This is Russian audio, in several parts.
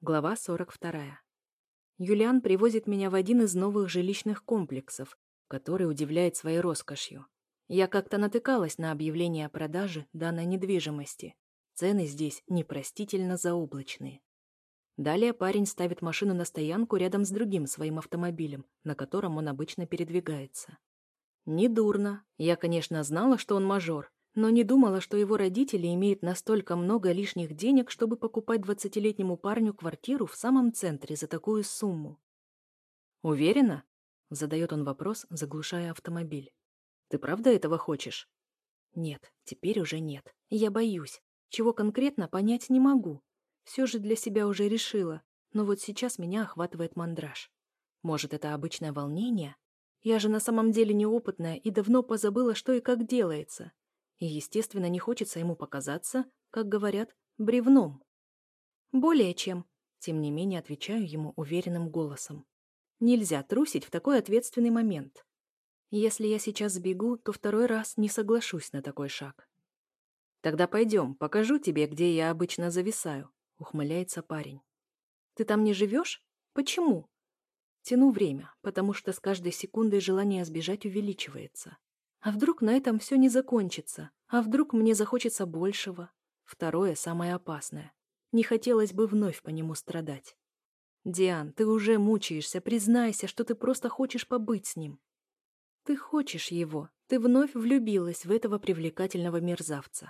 Глава 42. Юлиан привозит меня в один из новых жилищных комплексов, который удивляет своей роскошью. Я как-то натыкалась на объявление о продаже данной недвижимости. Цены здесь непростительно заоблачные. Далее парень ставит машину на стоянку рядом с другим своим автомобилем, на котором он обычно передвигается. Недурно. Я, конечно, знала, что он мажор, но не думала, что его родители имеют настолько много лишних денег, чтобы покупать 20-летнему парню квартиру в самом центре за такую сумму. «Уверена?» — задает он вопрос, заглушая автомобиль. «Ты правда этого хочешь?» «Нет, теперь уже нет. Я боюсь. Чего конкретно, понять не могу. Все же для себя уже решила, но вот сейчас меня охватывает мандраж. Может, это обычное волнение? Я же на самом деле неопытная и давно позабыла, что и как делается. И, естественно, не хочется ему показаться, как говорят, бревном. Более чем. Тем не менее, отвечаю ему уверенным голосом. Нельзя трусить в такой ответственный момент. Если я сейчас сбегу, то второй раз не соглашусь на такой шаг. «Тогда пойдем, покажу тебе, где я обычно зависаю», — ухмыляется парень. «Ты там не живешь? Почему?» Тяну время, потому что с каждой секундой желание сбежать увеличивается. А вдруг на этом все не закончится? А вдруг мне захочется большего? Второе, самое опасное. Не хотелось бы вновь по нему страдать. «Диан, ты уже мучаешься, признайся, что ты просто хочешь побыть с ним». Ты хочешь его, ты вновь влюбилась в этого привлекательного мерзавца.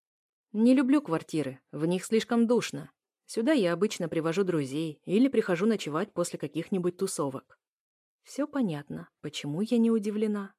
Не люблю квартиры, в них слишком душно. Сюда я обычно привожу друзей или прихожу ночевать после каких-нибудь тусовок. Все понятно, почему я не удивлена.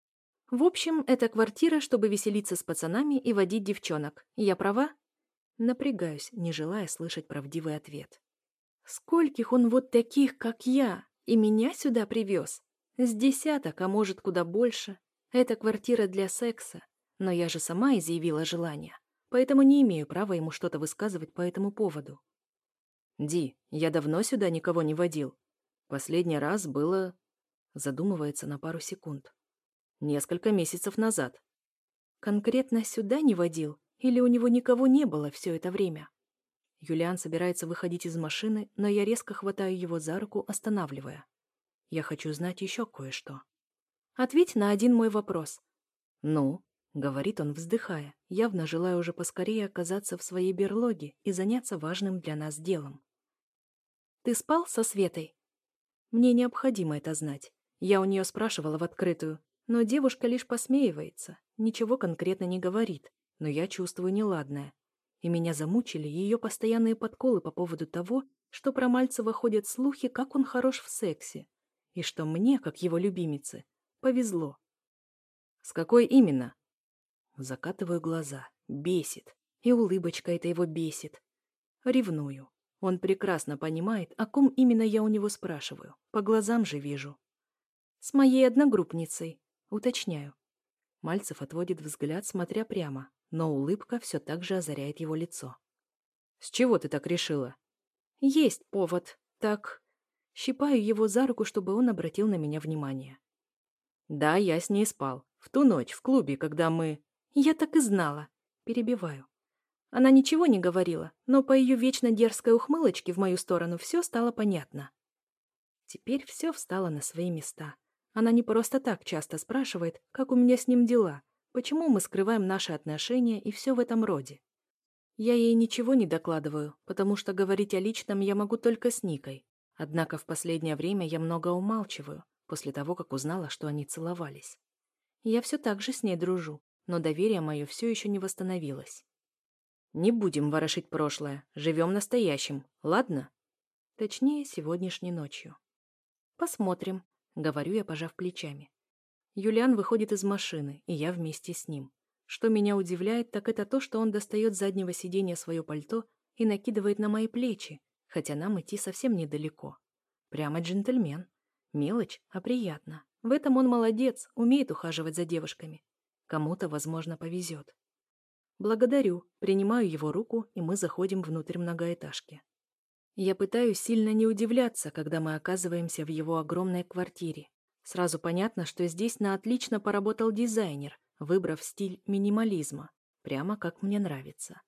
В общем, это квартира, чтобы веселиться с пацанами и водить девчонок. Я права? Напрягаюсь, не желая слышать правдивый ответ. Скольких он вот таких, как я, и меня сюда привез? С десяток, а может, куда больше. Это квартира для секса, но я же сама изъявила желание, поэтому не имею права ему что-то высказывать по этому поводу. «Ди, я давно сюда никого не водил. Последний раз было...» Задумывается на пару секунд. «Несколько месяцев назад». «Конкретно сюда не водил? Или у него никого не было все это время?» Юлиан собирается выходить из машины, но я резко хватаю его за руку, останавливая. Я хочу знать еще кое-что. «Ответь на один мой вопрос». «Ну?» — говорит он, вздыхая, явно желая уже поскорее оказаться в своей берлоге и заняться важным для нас делом. «Ты спал со Светой?» Мне необходимо это знать. Я у нее спрашивала в открытую, но девушка лишь посмеивается, ничего конкретно не говорит, но я чувствую неладное. И меня замучили ее постоянные подколы по поводу того, что про Мальцева ходят слухи, как он хорош в сексе, и что мне, как его любимице, повезло. «С какой именно?» Закатываю глаза. Бесит. И улыбочка эта его бесит. Ревную. Он прекрасно понимает, о ком именно я у него спрашиваю. По глазам же вижу. С моей одногруппницей. Уточняю. Мальцев отводит взгляд, смотря прямо, но улыбка все так же озаряет его лицо. «С чего ты так решила?» «Есть повод. Так...» Щипаю его за руку, чтобы он обратил на меня внимание. «Да, я с ней спал. В ту ночь, в клубе, когда мы...» «Я так и знала». Перебиваю. Она ничего не говорила, но по ее вечно дерзкой ухмылочке в мою сторону все стало понятно. Теперь все встало на свои места. Она не просто так часто спрашивает, как у меня с ним дела, почему мы скрываем наши отношения и все в этом роде. Я ей ничего не докладываю, потому что говорить о личном я могу только с Никой. Однако в последнее время я много умалчиваю, после того, как узнала, что они целовались. Я все так же с ней дружу, но доверие мое все еще не восстановилось. Не будем ворошить прошлое, живем настоящим, ладно? Точнее, сегодняшней ночью. Посмотрим, говорю я, пожав плечами. Юлиан выходит из машины, и я вместе с ним. Что меня удивляет, так это то, что он достает с заднего сиденья свое пальто и накидывает на мои плечи, хотя нам идти совсем недалеко. Прямо джентльмен. Мелочь, а приятно. В этом он молодец, умеет ухаживать за девушками. Кому-то, возможно, повезет. Благодарю, принимаю его руку, и мы заходим внутрь многоэтажки. Я пытаюсь сильно не удивляться, когда мы оказываемся в его огромной квартире. Сразу понятно, что здесь на отлично поработал дизайнер, выбрав стиль минимализма, прямо как мне нравится.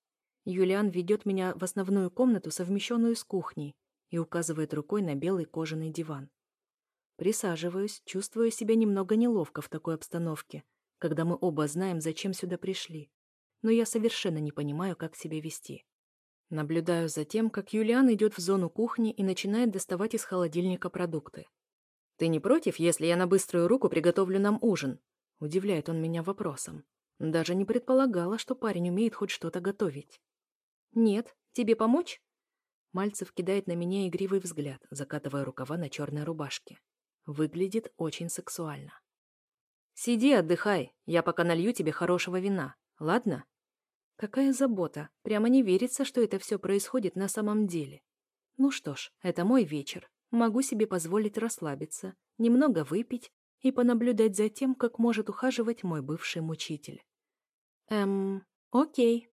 Юлиан ведет меня в основную комнату, совмещенную с кухней, и указывает рукой на белый кожаный диван. Присаживаюсь, чувствуя себя немного неловко в такой обстановке, когда мы оба знаем, зачем сюда пришли. Но я совершенно не понимаю, как себя вести. Наблюдаю за тем, как Юлиан идет в зону кухни и начинает доставать из холодильника продукты. «Ты не против, если я на быструю руку приготовлю нам ужин?» Удивляет он меня вопросом. Даже не предполагала, что парень умеет хоть что-то готовить. «Нет, тебе помочь?» Мальцев кидает на меня игривый взгляд, закатывая рукава на черной рубашке. Выглядит очень сексуально. «Сиди, отдыхай, я пока налью тебе хорошего вина, ладно?» Какая забота, прямо не верится, что это все происходит на самом деле. Ну что ж, это мой вечер, могу себе позволить расслабиться, немного выпить и понаблюдать за тем, как может ухаживать мой бывший мучитель. Окей.